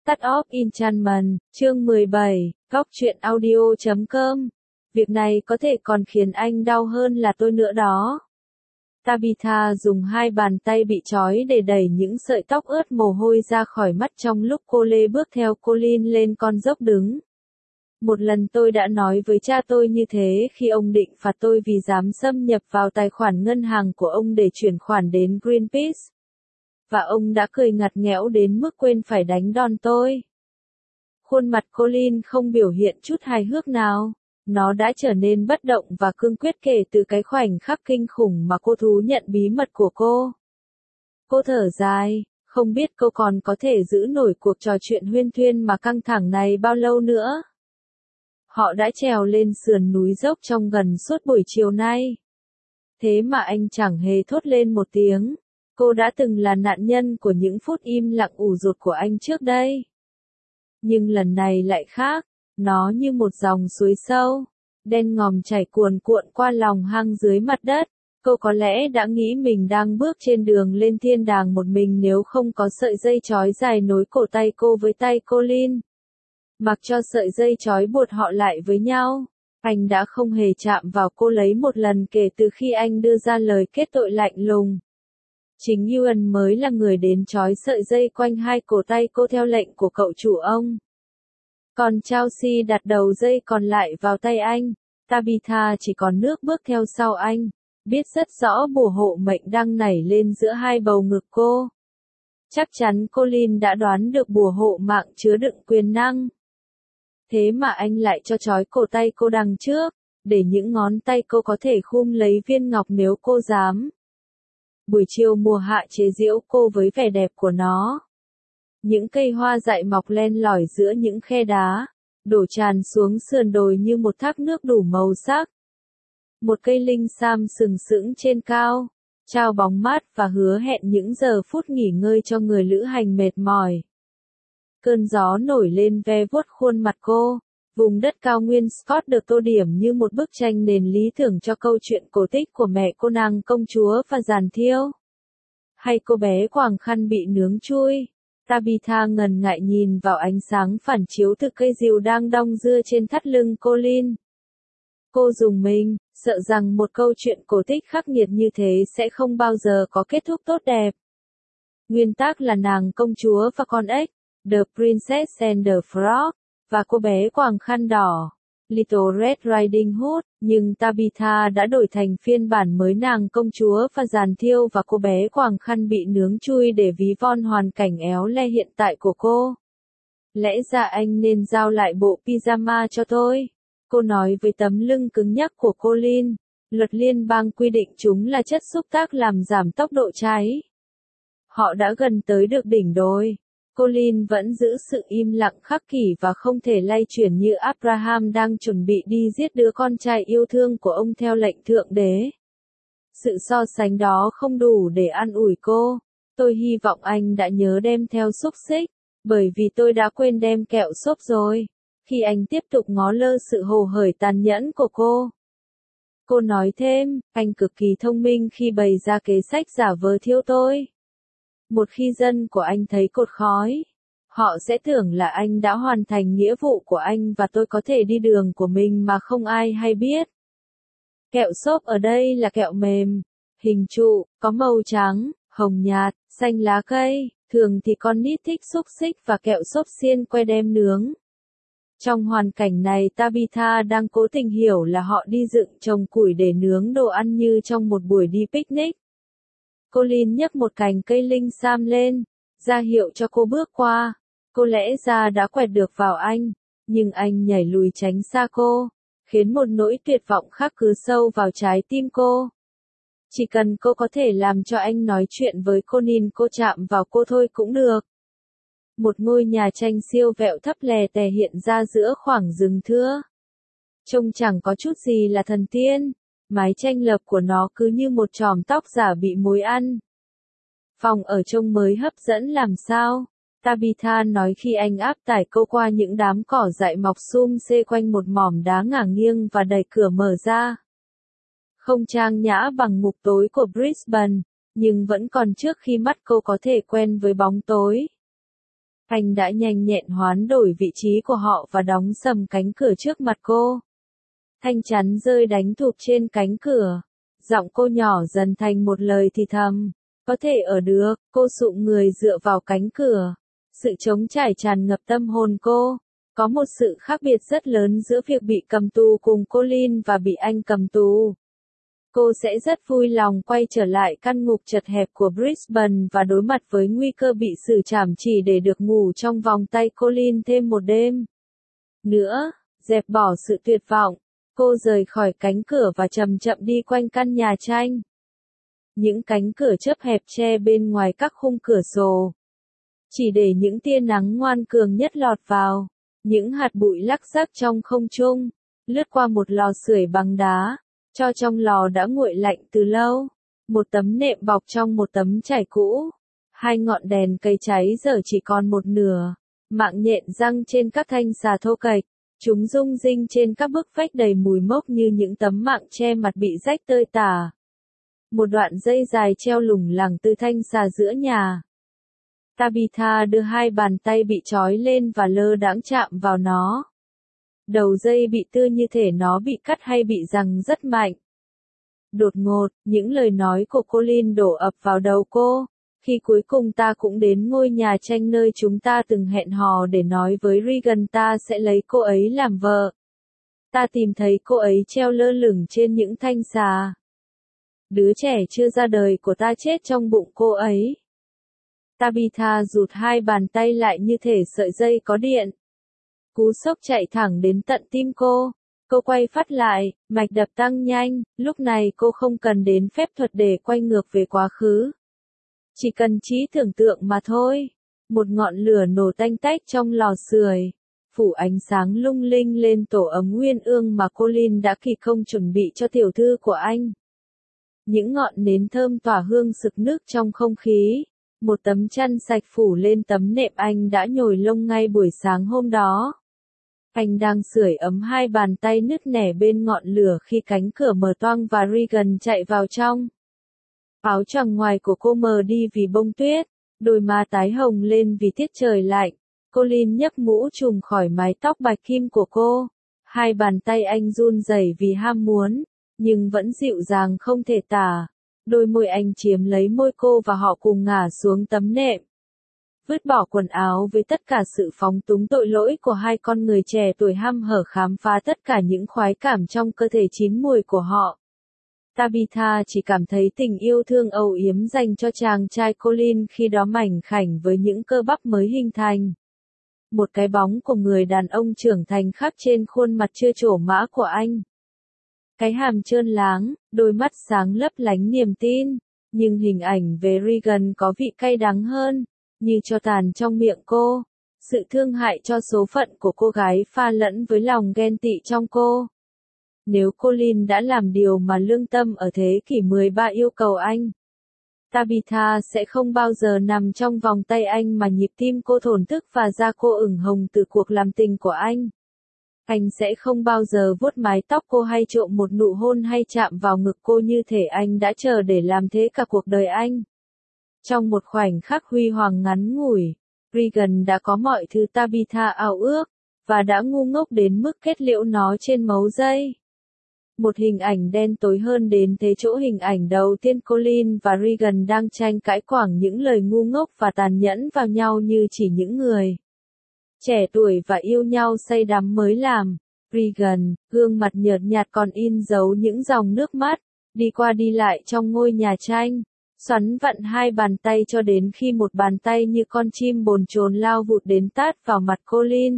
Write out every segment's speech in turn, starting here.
Start of Enchantment, chương 17, góc truyện audio.com. Việc này có thể còn khiến anh đau hơn là tôi nữa đó. Tabitha dùng hai bàn tay bị trói để đẩy những sợi tóc ướt mồ hôi ra khỏi mắt trong lúc cô Lê bước theo Colin lên con dốc đứng. Một lần tôi đã nói với cha tôi như thế khi ông định phạt tôi vì dám xâm nhập vào tài khoản ngân hàng của ông để chuyển khoản đến Greenpeace. Và ông đã cười ngặt nghẽo đến mức quên phải đánh đòn tôi. Khuôn mặt Colin không biểu hiện chút hài hước nào. Nó đã trở nên bất động và cương quyết kể từ cái khoảnh khắc kinh khủng mà cô thú nhận bí mật của cô. Cô thở dài, không biết cô còn có thể giữ nổi cuộc trò chuyện huyên thuyên mà căng thẳng này bao lâu nữa. Họ đã trèo lên sườn núi dốc trong gần suốt buổi chiều nay. Thế mà anh chẳng hề thốt lên một tiếng. Cô đã từng là nạn nhân của những phút im lặng ủ rột của anh trước đây. Nhưng lần này lại khác, nó như một dòng suối sâu, đen ngòm chảy cuồn cuộn qua lòng hang dưới mặt đất. Cô có lẽ đã nghĩ mình đang bước trên đường lên thiên đàng một mình nếu không có sợi dây trói dài nối cổ tay cô với tay Colin. Mặc cho sợi dây trói buộc họ lại với nhau, anh đã không hề chạm vào cô lấy một lần kể từ khi anh đưa ra lời kết tội lạnh lùng. Chính Ewan mới là người đến trói sợi dây quanh hai cổ tay cô theo lệnh của cậu chủ ông. Còn Chelsea đặt đầu dây còn lại vào tay anh. Tabitha chỉ còn nước bước theo sau anh, biết rất rõ bùa hộ mệnh đang nảy lên giữa hai bầu ngực cô. Chắc chắn Colin đã đoán được bùa hộ mạng chứa đựng quyền năng. Thế mà anh lại cho trói cổ tay cô đằng trước, để những ngón tay cô có thể khum lấy viên ngọc nếu cô dám. Buổi chiều mùa hạ chế giễu cô với vẻ đẹp của nó. Những cây hoa dại mọc len lỏi giữa những khe đá, đổ tràn xuống sườn đồi như một thác nước đủ màu sắc. Một cây linh sam sừng sững trên cao, trao bóng mát và hứa hẹn những giờ phút nghỉ ngơi cho người lữ hành mệt mỏi. Cơn gió nổi lên ve vuốt khuôn mặt cô. Vùng đất cao nguyên Scott được tô điểm như một bức tranh nền lý tưởng cho câu chuyện cổ tích của mẹ cô nàng công chúa và giàn thiêu. Hay cô bé quàng khăn bị nướng chui. Tabitha ngần ngại nhìn vào ánh sáng phản chiếu từ cây rìu đang đong đưa trên thắt lưng Colin. Cô rùng mình, sợ rằng một câu chuyện cổ tích khắc nghiệt như thế sẽ không bao giờ có kết thúc tốt đẹp. Nguyên tắc là nàng công chúa và con ếch, The Princess and the Frog, và cô bé quàng khăn đỏ, Little Red Riding Hood, nhưng Tabitha đã đổi thành phiên bản mới nàng công chúa và giàn thiêu và cô bé quàng khăn bị nướng chui để ví von hoàn cảnh éo le hiện tại của cô. Lẽ ra anh nên giao lại bộ pyjama cho tôi, cô nói với tấm lưng cứng nhắc của Colin. Luật liên bang quy định chúng là chất xúc tác làm giảm tốc độ cháy. Họ đã gần tới được đỉnh đồi. Colin vẫn giữ sự im lặng khắc kỷ và không thể lay chuyển như Abraham đang chuẩn bị đi giết đứa con trai yêu thương của ông theo lệnh thượng đế. Sự so sánh đó không đủ để an ủi cô. Tôi hy vọng anh đã nhớ đem theo xúc xích, bởi vì tôi đã quên đem kẹo xốp rồi. Khi anh tiếp tục ngó lơ sự hồ hởi tàn nhẫn của cô. Cô nói thêm, anh cực kỳ thông minh khi bày ra kế sách giả vờ thiêu tôi. Một khi dân của anh thấy cột khói, họ sẽ tưởng là anh đã hoàn thành nghĩa vụ của anh và tôi có thể đi đường của mình mà không ai hay biết. Kẹo xốp ở đây là kẹo mềm, hình trụ, có màu trắng, hồng nhạt, xanh lá cây, thường thì con nít thích xúc xích và kẹo xốp xiên que đem nướng. Trong hoàn cảnh này Tabitha đang cố tình hiểu là họ đi dựng trồng củi để nướng đồ ăn như trong một buổi đi picnic. Colin nhấc một cành cây linh sam lên, ra hiệu cho cô bước qua. Cô lẽ ra đã quẹt được vào anh, nhưng anh nhảy lùi tránh xa cô, khiến một nỗi tuyệt vọng khác cứ sâu vào trái tim cô. Chỉ cần cô có thể làm cho anh nói chuyện với Colin, cô chạm vào cô thôi cũng được. Một ngôi nhà tranh siêu vẹo thấp lè tè hiện ra giữa khoảng rừng thưa. Trông chẳng có chút gì là thần tiên. Mái tranh lợp của nó cứ như một chòm tóc giả bị mối ăn. Phòng ở trông mới hấp dẫn làm sao? Tabitha nói khi anh áp tải cô qua những đám cỏ dại mọc xum xê quanh một mỏm đá ngả nghiêng và đẩy cửa mở ra. Không trang nhã bằng ngục tối của Brisbane, nhưng vẫn còn trước khi mắt cô có thể quen với bóng tối. Anh đã nhanh nhẹn hoán đổi vị trí của họ và đóng sầm cánh cửa trước mặt cô. Thanh chắn rơi đánh thụp trên cánh cửa. Giọng cô nhỏ dần thành một lời thì thầm. Có thể ở được, cô sụm người dựa vào cánh cửa. Sự trống trải tràn ngập tâm hồn cô. Có một sự khác biệt rất lớn giữa việc bị cầm tù cùng Colin và bị anh cầm tù. Cô sẽ rất vui lòng quay trở lại căn ngục chật hẹp của Brisbane và đối mặt với nguy cơ bị xử trảm chỉ để được ngủ trong vòng tay Colin thêm một đêm nữa. Dẹp bỏ sự tuyệt vọng, cô rời khỏi cánh cửa và chậm chậm đi quanh căn nhà tranh. Những cánh cửa chớp hẹp che bên ngoài các khung cửa sổ, chỉ để những tia nắng ngoan cường nhất lọt vào. Những hạt bụi lắc rắc trong không trung, lướt qua một lò sưởi bằng đá, cho trong lò đã nguội lạnh từ lâu. Một tấm nệm bọc trong một tấm trải cũ. Hai ngọn đèn cây cháy giờ chỉ còn một nửa. Mạng nhện răng trên các thanh xà thô kệch. Chúng rung rinh trên các bức vách đầy mùi mốc như những tấm mạng che mặt bị rách tơi tả. Một đoạn dây dài treo lủng lẳng từ thanh xà giữa nhà. Tabitha đưa hai bàn tay bị trói lên và lơ đãng chạm vào nó. Đầu dây bị tưa như thể nó bị cắt hay bị giằng rất mạnh. Đột ngột, những lời nói của Colin đổ ập vào đầu cô. Khi cuối cùng ta cũng đến ngôi nhà tranh nơi chúng ta từng hẹn hò để nói với Regan ta sẽ lấy cô ấy làm vợ. Ta tìm thấy cô ấy treo lơ lửng trên những thanh xà. Đứa trẻ chưa ra đời của ta chết trong bụng cô ấy. Tabitha rụt hai bàn tay lại như thể sợi dây có điện. Cú sốc chạy thẳng đến tận tim cô. Cô quay phát lại, mạch đập tăng nhanh, lúc này cô không cần đến phép thuật để quay ngược về quá khứ. Chỉ cần trí tưởng tượng mà thôi. Một ngọn lửa nổ tanh tách trong lò sưởi, phủ ánh sáng lung linh lên tổ ấm nguyên ương mà Colin đã kỳ công chuẩn bị cho tiểu thư của anh. Những ngọn nến thơm tỏa hương sực nức trong không khí. Một tấm chăn sạch phủ lên tấm nệm anh đã nhồi lông ngay buổi sáng hôm đó. Anh đang sưởi ấm hai bàn tay nứt nẻ bên ngọn lửa khi cánh cửa mở toang và Regan chạy vào trong. Áo choàng ngoài của cô mờ đi vì bông tuyết, đôi má tái hồng lên vì tiết trời lạnh. Colin nhấc mũ trùm khỏi mái tóc bạch kim của cô. Hai bàn tay anh run rẩy vì ham muốn, nhưng vẫn dịu dàng không thể tả. Đôi môi anh chiếm lấy môi cô và họ cùng ngả xuống tấm nệm. Vứt bỏ quần áo với tất cả sự phóng túng tội lỗi của hai con người trẻ tuổi hăm hở khám phá tất cả những khoái cảm trong cơ thể chín mùi của họ. Tabitha chỉ cảm thấy tình yêu thương âu yếm dành cho chàng trai Colin khi đó mảnh khảnh với những cơ bắp mới hình thành. Một cái bóng của người đàn ông trưởng thành khắc trên khuôn mặt chưa trổ mã của anh. Cái hàm trơn láng, đôi mắt sáng lấp lánh niềm tin, nhưng hình ảnh về Regan có vị cay đắng hơn, như tro tàn trong miệng cô. Sự thương hại cho số phận của cô gái pha lẫn với lòng ghen tị trong cô. Nếu Colin đã làm điều mà lương tâm ở thế kỷ 13 yêu cầu anh, Tabitha sẽ không bao giờ nằm trong vòng tay anh mà nhịp tim cô thổn thức và da cô ửng hồng từ cuộc làm tình của anh. Anh sẽ không bao giờ vuốt mái tóc cô hay trộm một nụ hôn hay chạm vào ngực cô như thể anh đã chờ để làm thế cả cuộc đời anh. Trong một khoảnh khắc huy hoàng ngắn ngủi, Regan đã có mọi thứ Tabitha ao ước, và đã ngu ngốc đến mức kết liễu nó trên mấu dây. Một hình ảnh đen tối hơn đến thế chỗ hình ảnh đầu tiên Colin và Regan đang tranh cãi quảng những lời ngu ngốc và tàn nhẫn vào nhau như chỉ những người trẻ tuổi và yêu nhau say đắm mới làm. Regan, gương mặt nhợt nhạt còn in dấu những dòng nước mắt, đi qua đi lại trong ngôi nhà tranh, xoắn vặn hai bàn tay cho đến khi một bàn tay như con chim bồn chồn lao vụt đến tát vào mặt Colin.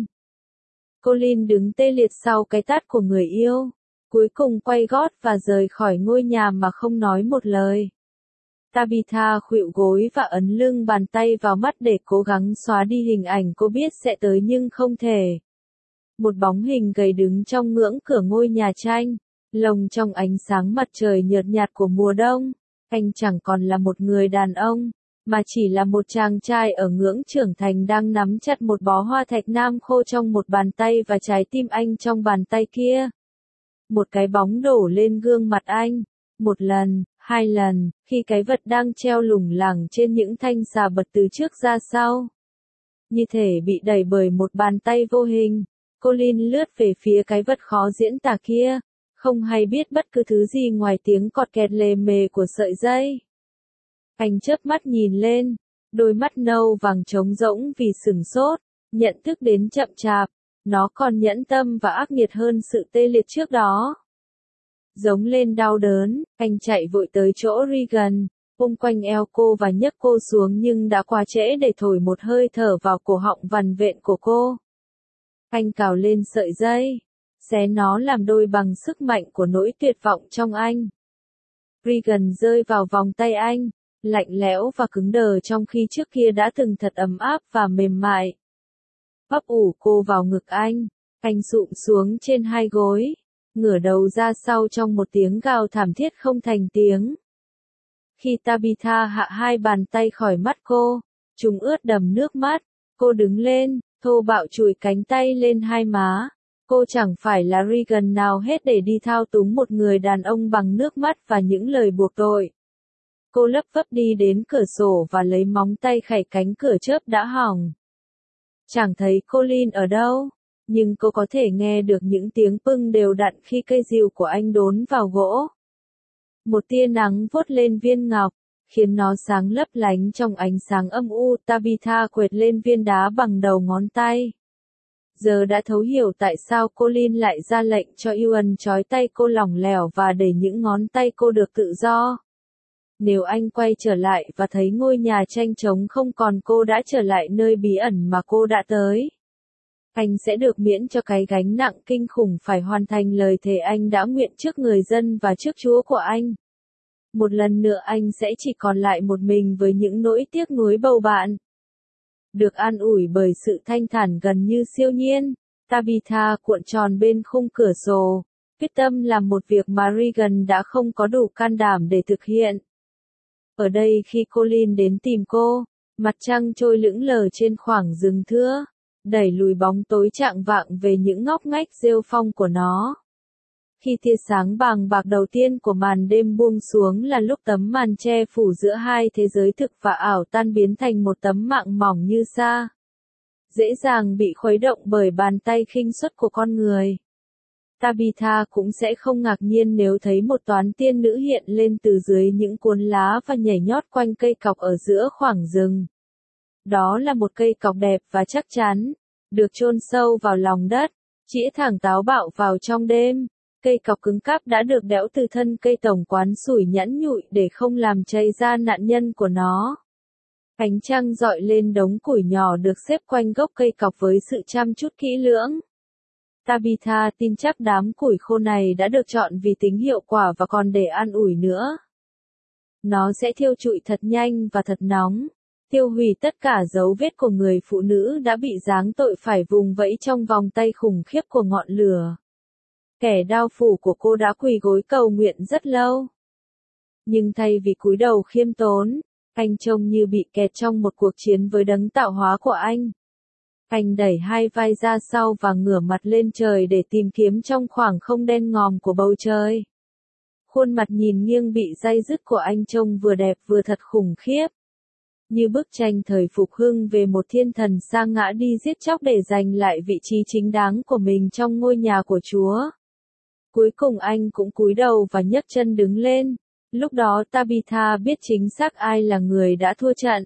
Colin đứng tê liệt sau cái tát của người yêu, cuối cùng quay gót và rời khỏi ngôi nhà mà không nói một lời. Tabitha khuỵu gối và ấn lưng bàn tay vào mắt để cố gắng xóa đi hình ảnh cô biết sẽ tới nhưng không thể. Một bóng hình gầy đứng trong ngưỡng cửa ngôi nhà tranh, lồng trong ánh sáng mặt trời nhợt nhạt của mùa đông. Anh chẳng còn là một người đàn ông, mà chỉ là một chàng trai ở ngưỡng trưởng thành đang nắm chặt một bó hoa thạch nam khô trong một bàn tay và trái tim anh trong bàn tay kia. Một cái bóng đổ lên gương mặt anh. Một lần, hai lần, khi cái vật đang treo lủng lẳng trên những thanh xà bật từ trước ra sau. như thể bị đẩy bởi một bàn tay vô hình. Colin lướt về phía cái vật khó diễn tả kia, không hay biết bất cứ thứ gì ngoài tiếng cọt kẹt lề mề của sợi dây. Anh chớp mắt nhìn lên, đôi mắt nâu vàng trống rỗng vì sửng sốt, nhận thức đến chậm chạp, nó còn nhẫn tâm và ác nghiệt hơn sự tê liệt trước đó. Giống lên đau đớn, anh chạy vội tới chỗ Regan, ôm quanh eo cô và nhấc cô xuống nhưng đã quá trễ để thổi một hơi thở vào cổ họng vằn vện của cô. Anh cào lên sợi dây, xé nó làm đôi bằng sức mạnh của nỗi tuyệt vọng trong anh. Regan rơi vào vòng tay anh, lạnh lẽo và cứng đờ trong khi trước kia đã từng thật ấm áp và mềm mại. Ấp ủ cô vào ngực anh sụm xuống trên hai gối, ngửa đầu ra sau trong một tiếng gào thảm thiết không thành tiếng. Khi Tabitha hạ hai bàn tay khỏi mắt cô, chúng ướt đẫm nước mắt, cô đứng lên, thô bạo chùi cánh tay lên hai má. Cô chẳng phải là Regan nào hết để đi thao túng một người đàn ông bằng nước mắt và những lời buộc tội. Cô lấp phấp đi đến cửa sổ và lấy móng tay khảy cánh cửa chớp đã hỏng. Chẳng thấy Colin ở đâu, nhưng cô có thể nghe được những tiếng pưng đều đặn khi cây rìu của anh đốn vào gỗ. Một tia nắng vuốt lên viên ngọc, khiến nó sáng lấp lánh trong ánh sáng âm u. Tabitha quệt lên viên đá bằng đầu ngón tay. Giờ đã thấu hiểu tại sao Colin lại ra lệnh cho Ewan trói tay cô lỏng lẻo và để những ngón tay cô được tự do. Nếu anh quay trở lại và thấy ngôi nhà tranh trống không còn, cô đã trở lại nơi bí ẩn mà cô đã tới. Anh sẽ được miễn cho cái gánh nặng kinh khủng phải hoàn thành lời thề anh đã nguyện trước người dân và trước Chúa của anh. Một lần nữa anh sẽ chỉ còn lại một mình với những nỗi tiếc nuối bầu bạn. Được an ủi bởi sự thanh thản gần như siêu nhiên, Tabitha cuộn tròn bên khung cửa sổ, quyết tâm làm một việc mà Regan đã không có đủ can đảm để thực hiện. Ở đây khi Colin đến tìm cô, mặt trăng trôi lững lờ trên khoảng rừng thưa, đẩy lùi bóng tối chạng vạng về những ngóc ngách rêu phong của nó. Khi tia sáng bàng bạc đầu tiên của màn đêm buông xuống là lúc tấm màn che phủ giữa hai thế giới thực và ảo tan biến thành một tấm mạng mỏng như sa, dễ dàng bị khuấy động bởi bàn tay khinh suất của con người. Tabitha cũng sẽ không ngạc nhiên nếu thấy một toán tiên nữ hiện lên từ dưới những cuốn lá và nhảy nhót quanh cây cọc ở giữa khoảng rừng. Đó là một cây cọc đẹp và chắc chắn, được chôn sâu vào lòng đất, chĩa thẳng táo bạo vào trong đêm. Cây cọc cứng cáp đã được đẽo từ thân cây tổng quán sủi nhẵn nhụi để không làm cháy da nạn nhân của nó. Ánh trăng dọi lên đống củi nhỏ được xếp quanh gốc cây cọc với sự chăm chút kỹ lưỡng. Tabitha tin chắc đám củi khô này đã được chọn vì tính hiệu quả và còn để an ủi nữa. Nó sẽ thiêu trụi thật nhanh và thật nóng, tiêu hủy tất cả dấu vết của người phụ nữ đã bị giáng tội phải vùng vẫy trong vòng tay khủng khiếp của ngọn lửa. Kẻ đao phủ của cô đã quỳ gối cầu nguyện rất lâu. Nhưng thay vì cúi đầu khiêm tốn, anh trông như bị kẹt trong một cuộc chiến với đấng tạo hóa của anh. Anh đẩy hai vai ra sau và ngửa mặt lên trời để tìm kiếm trong khoảng không đen ngòm của bầu trời. Khuôn mặt nhìn nghiêng bị day dứt của anh trông vừa đẹp vừa thật khủng khiếp. Như bức tranh thời phục hưng về một thiên thần sa ngã đi giết chóc để giành lại vị trí chính đáng của mình trong ngôi nhà của Chúa. Cuối cùng anh cũng cúi đầu và nhấc chân đứng lên. Lúc đó Tabitha biết chính xác ai là người đã thua trận.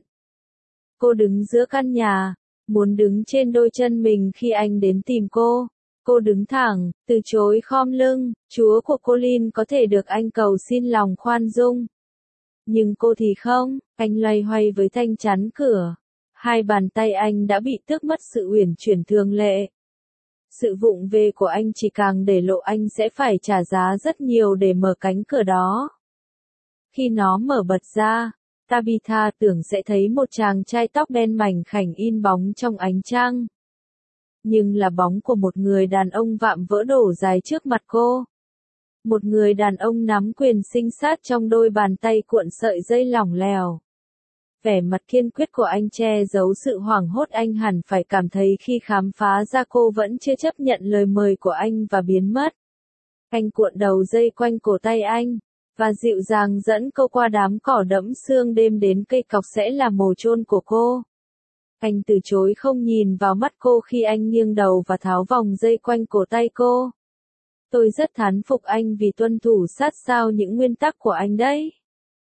Cô đứng giữa căn nhà, muốn đứng trên đôi chân mình khi anh đến tìm cô. Cô đứng thẳng, từ chối khom lưng. Chúa của Colin có thể được anh cầu xin lòng khoan dung. Nhưng cô thì không, anh loay hoay với thanh chắn cửa. Hai bàn tay anh đã bị tước mất sự uyển chuyển thường lệ. Sự vụng về của anh chỉ càng để lộ anh sẽ phải trả giá rất nhiều để mở cánh cửa đó. Khi nó mở bật ra, Tabitha tưởng sẽ thấy một chàng trai tóc đen mảnh khảnh in bóng trong ánh trăng. Nhưng là bóng của một người đàn ông vạm vỡ đổ dài trước mặt cô. Một người đàn ông nắm quyền sinh sát trong đôi bàn tay cuộn sợi dây lỏng lẻo. Vẻ mặt kiên quyết của anh che giấu sự hoảng hốt anh hẳn phải cảm thấy khi khám phá ra cô vẫn chưa chấp nhận lời mời của anh và biến mất. Anh cuộn đầu dây quanh cổ tay anh, và dịu dàng dẫn cô qua đám cỏ đẫm sương đêm đến cây cọc sẽ là mồ chôn của cô. Anh từ chối không nhìn vào mắt cô khi anh nghiêng đầu và tháo vòng dây quanh cổ tay cô. Tôi rất thán phục anh vì tuân thủ sát sao những nguyên tắc của anh đấy.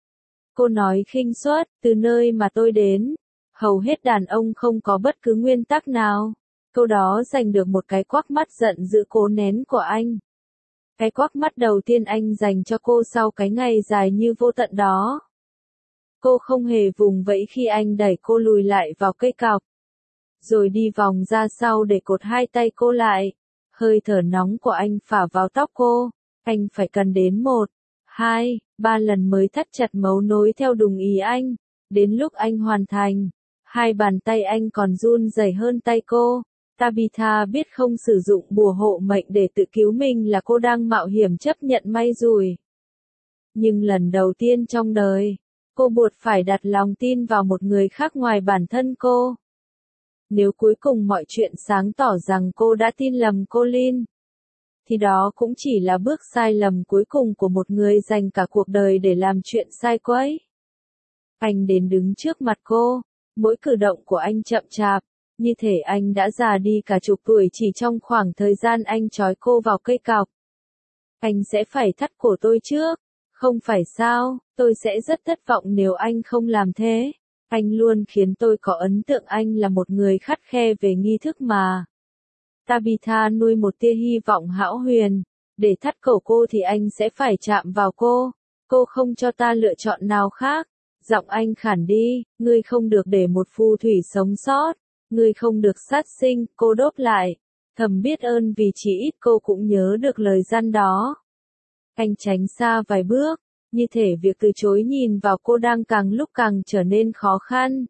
Cô nói khinh suất, từ nơi mà tôi đến, hầu hết đàn ông không có bất cứ nguyên tắc nào. Câu đó giành được một cái quắc mắt giận dữ cố nén của anh. Cái quắc mắt đầu tiên anh dành cho cô sau cái ngày dài như vô tận đó. Cô không hề vùng vẫy khi anh đẩy cô lùi lại vào cây cọc. Rồi đi vòng ra sau để cột hai tay cô lại. Hơi thở nóng của anh phả vào tóc cô. Anh phải cần đến 1, 2, 3 lần mới thắt chặt mấu nối theo đúng ý anh. Đến lúc anh hoàn thành, hai bàn tay anh còn run rẩy hơn tay cô. Tabitha biết không sử dụng bùa hộ mệnh để tự cứu mình là cô đang mạo hiểm chấp nhận may rủi. Nhưng lần đầu tiên trong đời, cô buộc phải đặt lòng tin vào một người khác ngoài bản thân cô. Nếu cuối cùng mọi chuyện sáng tỏ rằng cô đã tin lầm Colin, thì đó cũng chỉ là bước sai lầm cuối cùng của một người dành cả cuộc đời để làm chuyện sai quấy. Anh đến đứng trước mặt cô, mỗi cử động của anh chậm chạp, như thể anh đã già đi cả chục tuổi chỉ trong khoảng thời gian anh trói cô vào cây cọc. Anh sẽ phải thắt cổ tôi trước, không phải sao, tôi sẽ rất thất vọng nếu anh không làm thế. Anh luôn khiến tôi có ấn tượng anh là một người khắt khe về nghi thức mà. Tabitha nuôi một tia hy vọng hão huyền, để thắt cổ cô thì anh sẽ phải chạm vào cô. Cô không cho ta lựa chọn nào khác. Giọng anh khản đi, ngươi không được để một phù thủy sống sót. Ngươi không được sát sinh, cô đốt lại. Thầm biết ơn vì chỉ ít cô cũng nhớ được lời gian đó. Anh tránh xa vài bước, như thể việc từ chối nhìn vào cô đang càng lúc càng trở nên khó khăn.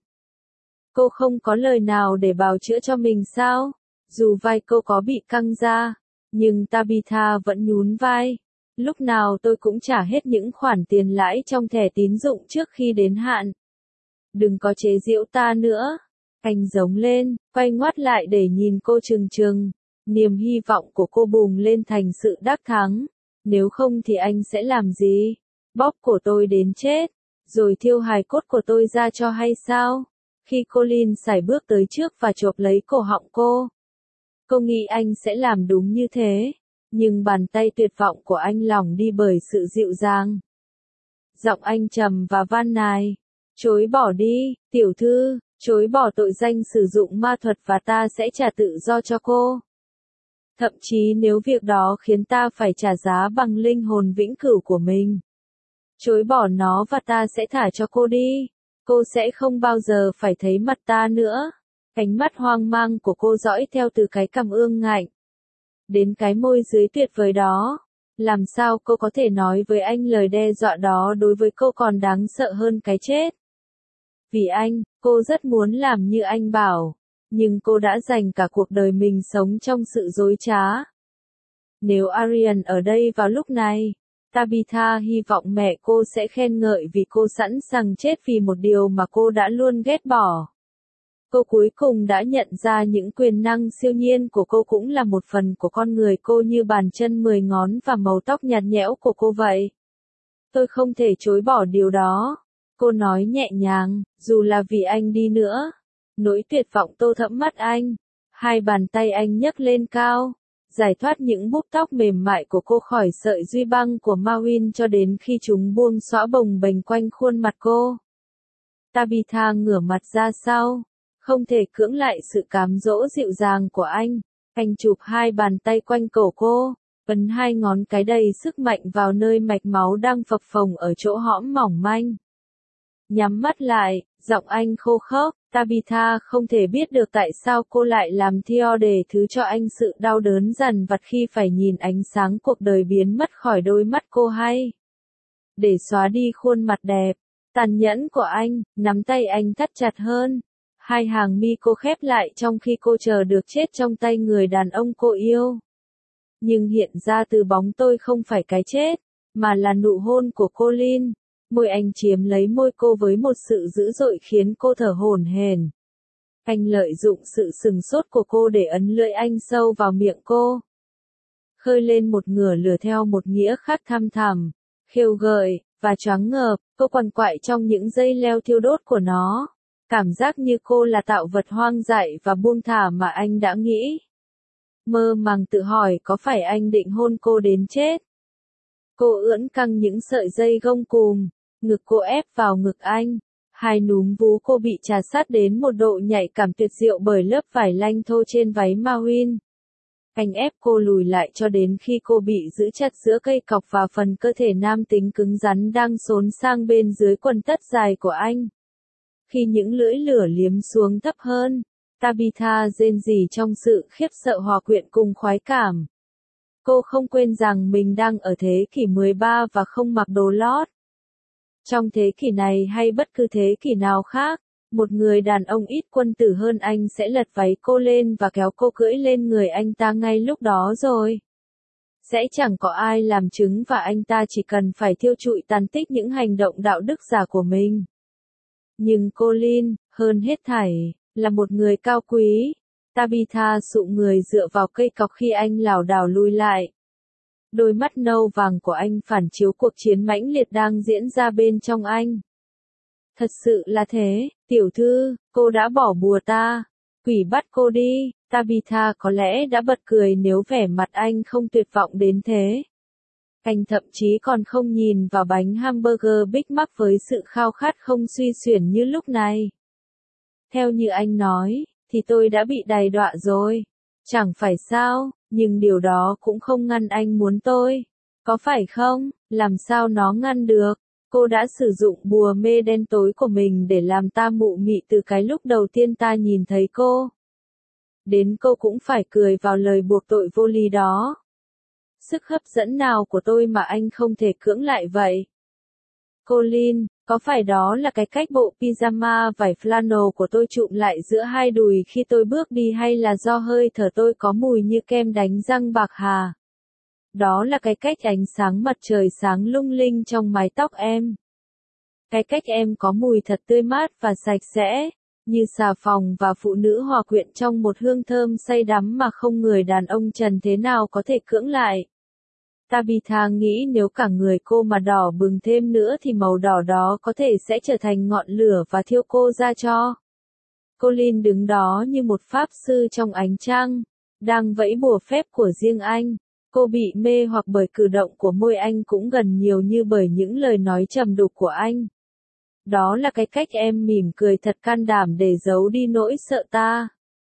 Cô không có lời nào để bào chữa cho mình sao? Dù vai cô có bị căng ra, nhưng Tabitha vẫn nhún vai. Lúc nào tôi cũng trả hết những khoản tiền lãi trong thẻ tín dụng trước khi đến hạn. Đừng có chế giễu ta nữa. Anh giống lên, quay ngoắt lại để nhìn cô trừng trừng. Niềm hy vọng của cô bùng lên thành sự đắc thắng. Nếu không thì anh sẽ làm gì? Bóp cổ tôi đến chết, rồi thiêu hài cốt của tôi ra cho hay sao? Khi Colin sải bước tới trước và chộp lấy cổ họng cô nghĩ anh sẽ làm đúng như thế, nhưng bàn tay tuyệt vọng của anh lỏng đi bởi sự dịu dàng. Giọng anh trầm và van nài, chối bỏ đi, tiểu thư, chối bỏ tội danh sử dụng ma thuật và ta sẽ trả tự do cho cô. Thậm chí nếu việc đó khiến ta phải trả giá bằng linh hồn vĩnh cửu của mình. Chối bỏ nó và ta sẽ thả cho cô đi. Cô sẽ không bao giờ phải thấy mặt ta nữa. Ánh mắt hoang mang của cô dõi theo từ cái cằm ương ngạnh đến cái môi dưới tuyệt vời đó. Làm sao cô có thể nói với anh lời đe dọa đó đối với cô còn đáng sợ hơn cái chết? Vì anh, cô rất muốn làm như anh bảo. Nhưng cô đã dành cả cuộc đời mình sống trong sự dối trá. Nếu Arian ở đây vào lúc này, Tabitha hy vọng mẹ cô sẽ khen ngợi vì cô sẵn sàng chết vì một điều mà cô đã luôn ghét bỏ. Cô cuối cùng đã nhận ra những quyền năng siêu nhiên của cô cũng là một phần của con người cô như bàn chân 10 ngón và màu tóc nhạt nhẽo của cô vậy. Tôi không thể chối bỏ điều đó. Cô nói nhẹ nhàng, dù là vì anh đi nữa. Nỗi tuyệt vọng tô thẫm mắt anh. Hai bàn tay anh nhấc lên cao, giải thoát những búp tóc mềm mại của cô khỏi sợi duy băng của Mawin cho đến khi chúng buông xõa bồng bềnh quanh khuôn mặt cô. Tabitha ngửa mặt ra sau, không thể cưỡng lại sự cám dỗ dịu dàng của anh. Anh chụp hai bàn tay quanh cổ cô, ấn hai ngón cái đầy sức mạnh vào nơi mạch máu đang phập phồng ở chỗ hõm mỏng manh. Nhắm mắt lại, giọng anh khô khốc. Tabitha không thể biết được tại sao cô lại làm Theo để thứ cho anh sự đau đớn dằn vặt khi phải nhìn ánh sáng cuộc đời biến mất khỏi đôi mắt cô hay. Để xóa đi khuôn mặt đẹp, tàn nhẫn của anh, nắm tay anh thắt chặt hơn. Hai hàng mi cô khép lại trong khi cô chờ được chết trong tay người đàn ông cô yêu. Nhưng hiện ra từ bóng tôi không phải cái chết, mà là nụ hôn của Colin. Môi anh chiếm lấy môi cô với một sự dữ dội khiến cô thở hổn hển. Anh lợi dụng sự sừng sốt của cô để ấn lưỡi anh sâu vào miệng cô. Khơi lên một ngửa lửa theo một nghĩa khác thăm thẳm, khêu gợi, và choáng ngợp, cô quằn quại trong những dây leo thiêu đốt của nó. Cảm giác như cô là tạo vật hoang dại và buông thả mà anh đã nghĩ. Mơ màng tự hỏi có phải anh định hôn cô đến chết. Cô ưỡn căng những sợi dây gông cùm, ngực cô ép vào ngực anh. Hai núm vú cô bị trà sát đến một độ nhạy cảm tuyệt diệu bởi lớp vải lanh thô trên váy Mawin. Anh ép cô lùi lại cho đến khi cô bị giữ chặt giữa cây cọc và phần cơ thể nam tính cứng rắn đang xốn sang bên dưới quần tất dài của anh. Khi những lưỡi lửa liếm xuống thấp hơn, Tabitha rên rỉ trong sự khiếp sợ hòa quyện cùng khoái cảm. Cô không quên rằng mình đang ở thế kỷ 13 và không mặc đồ lót. Trong thế kỷ này hay bất cứ thế kỷ nào khác, một người đàn ông ít quân tử hơn anh sẽ lật váy cô lên và kéo cô cưỡi lên người anh ta ngay lúc đó rồi. Sẽ chẳng có ai làm chứng và anh ta chỉ cần phải thiêu trụi tàn tích những hành động đạo đức giả của mình. Nhưng Colin, hơn hết thảy, là một người cao quý. Tabitha sụ người dựa vào cây cọc khi anh lảo đảo lùi lại. Đôi mắt nâu vàng của anh phản chiếu cuộc chiến mãnh liệt đang diễn ra bên trong anh. Thật sự là thế, tiểu thư, cô đã bỏ bùa ta. Quỷ bắt cô đi. Tabitha có lẽ đã bật cười nếu vẻ mặt anh không tuyệt vọng đến thế. Anh thậm chí còn không nhìn vào bánh hamburger Big Mac với sự khao khát không suy xuyển như lúc này. Theo như anh nói, thì tôi đã bị đày đọa rồi. Chẳng phải sao, nhưng điều đó cũng không ngăn anh muốn tôi. Có phải không? Làm sao nó ngăn được? Cô đã sử dụng bùa mê đen tối của mình để làm ta mụ mị từ cái lúc đầu tiên ta nhìn thấy cô. Đến cô cũng phải cười vào lời buộc tội vô lý đó. Sức hấp dẫn nào của tôi mà anh không thể cưỡng lại vậy? Colin, có phải đó là cái cách bộ pyjama vải flannel của tôi trụm lại giữa hai đùi khi tôi bước đi hay là do hơi thở tôi có mùi như kem đánh răng bạc hà? Đó là cái cách ánh sáng mặt trời sáng lung linh trong mái tóc em. Cái cách em có mùi thật tươi mát và sạch sẽ, như xà phòng và phụ nữ hòa quyện trong một hương thơm say đắm mà không người đàn ông trần thế nào có thể cưỡng lại. Tabitha nghĩ nếu cả người cô mà đỏ bừng thêm nữa thì màu đỏ đó có thể sẽ trở thành ngọn lửa và thiêu cô ra cho. Colin đứng đó như một pháp sư trong ánh trăng, đang vẫy bùa phép của riêng anh. Cô bị mê hoặc bởi cử động của môi anh cũng gần nhiều như bởi những lời nói trầm đục của anh. Đó là cái cách em mỉm cười thật can đảm để giấu đi nỗi sợ ta.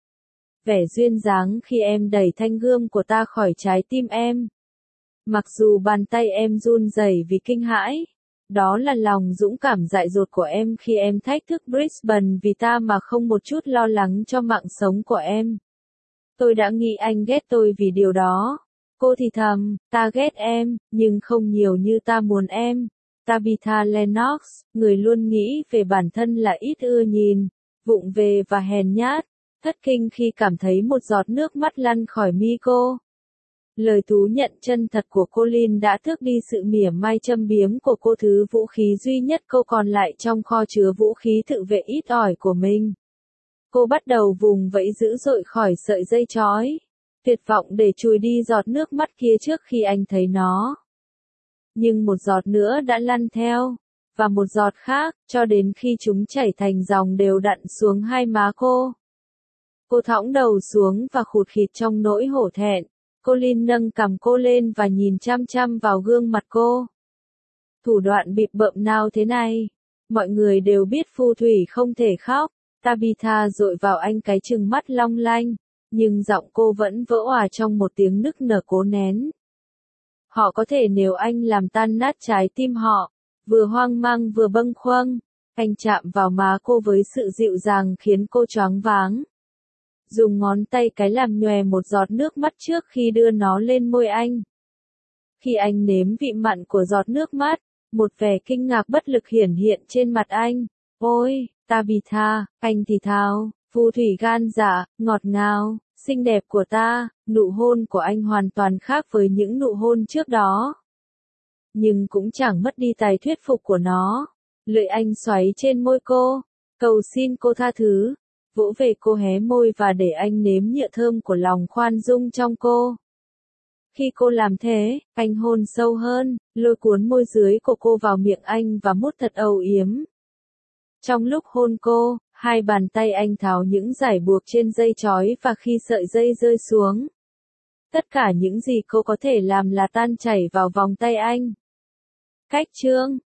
Vẻ duyên dáng khi em đẩy thanh gươm của ta khỏi trái tim em. Mặc dù bàn tay em run rẩy vì kinh hãi. Đó là lòng dũng cảm dại dột của em khi em thách thức Brisbane vì ta mà không một chút lo lắng cho mạng sống của em. Tôi đã nghĩ anh ghét tôi vì điều đó. Cô thì thầm, ta ghét em, nhưng không nhiều như ta muốn em. Tabitha Lennox, người luôn nghĩ về bản thân là ít ưa nhìn, vụng về và hèn nhát, thất kinh khi cảm thấy một giọt nước mắt lăn khỏi mi cô. Lời thú nhận chân thật của Colin đã tước đi sự mỉa mai châm biếm của cô, thứ vũ khí duy nhất cô còn lại trong kho chứa vũ khí tự vệ ít ỏi của mình. Cô bắt đầu vùng vẫy dữ dội khỏi sợi dây trói, tuyệt vọng để chùi đi giọt nước mắt kia trước khi anh thấy nó. Nhưng một giọt nữa đã lăn theo, và một giọt khác, cho đến khi chúng chảy thành dòng đều đặn xuống hai má cô. Cô thõng đầu xuống và khụt khịt trong nỗi hổ thẹn. Colin nâng cằm cô lên và nhìn chăm chăm vào gương mặt cô. Thủ đoạn bịp bợm nào thế này? Mọi người đều biết phù thủy không thể khóc. Tabitha dội vào anh cái trừng mắt long lanh, nhưng giọng cô vẫn vỡ òa trong một tiếng nức nở cố nén. Họ có thể nếu anh làm tan nát trái tim họ. Vừa hoang mang vừa bâng khuâng, anh chạm vào má cô với sự dịu dàng khiến cô choáng váng. Dùng ngón tay cái làm nhòe một giọt nước mắt trước khi đưa nó lên môi anh. Khi anh nếm vị mặn của giọt nước mắt, một vẻ kinh ngạc bất lực hiển hiện trên mặt anh. Ôi, Tabitha, anh thì thào, phù thủy gan dạ, ngọt ngào, xinh đẹp của ta. Nụ hôn của anh hoàn toàn khác với những nụ hôn trước đó. Nhưng cũng chẳng mất đi tài thuyết phục của nó. Lưỡi anh xoáy trên môi cô, cầu xin cô tha thứ. Vỗ về cô hé môi và để anh nếm nhựa thơm của lòng khoan dung trong cô. Khi cô làm thế, anh hôn sâu hơn, lôi cuốn môi dưới của cô vào miệng anh và mút thật âu yếm. Trong lúc hôn cô, Hai bàn tay anh tháo những dải buộc trên dây trói và khi sợi dây rơi xuống, tất cả những gì cô có thể làm là tan chảy vào vòng tay anh. Cách chương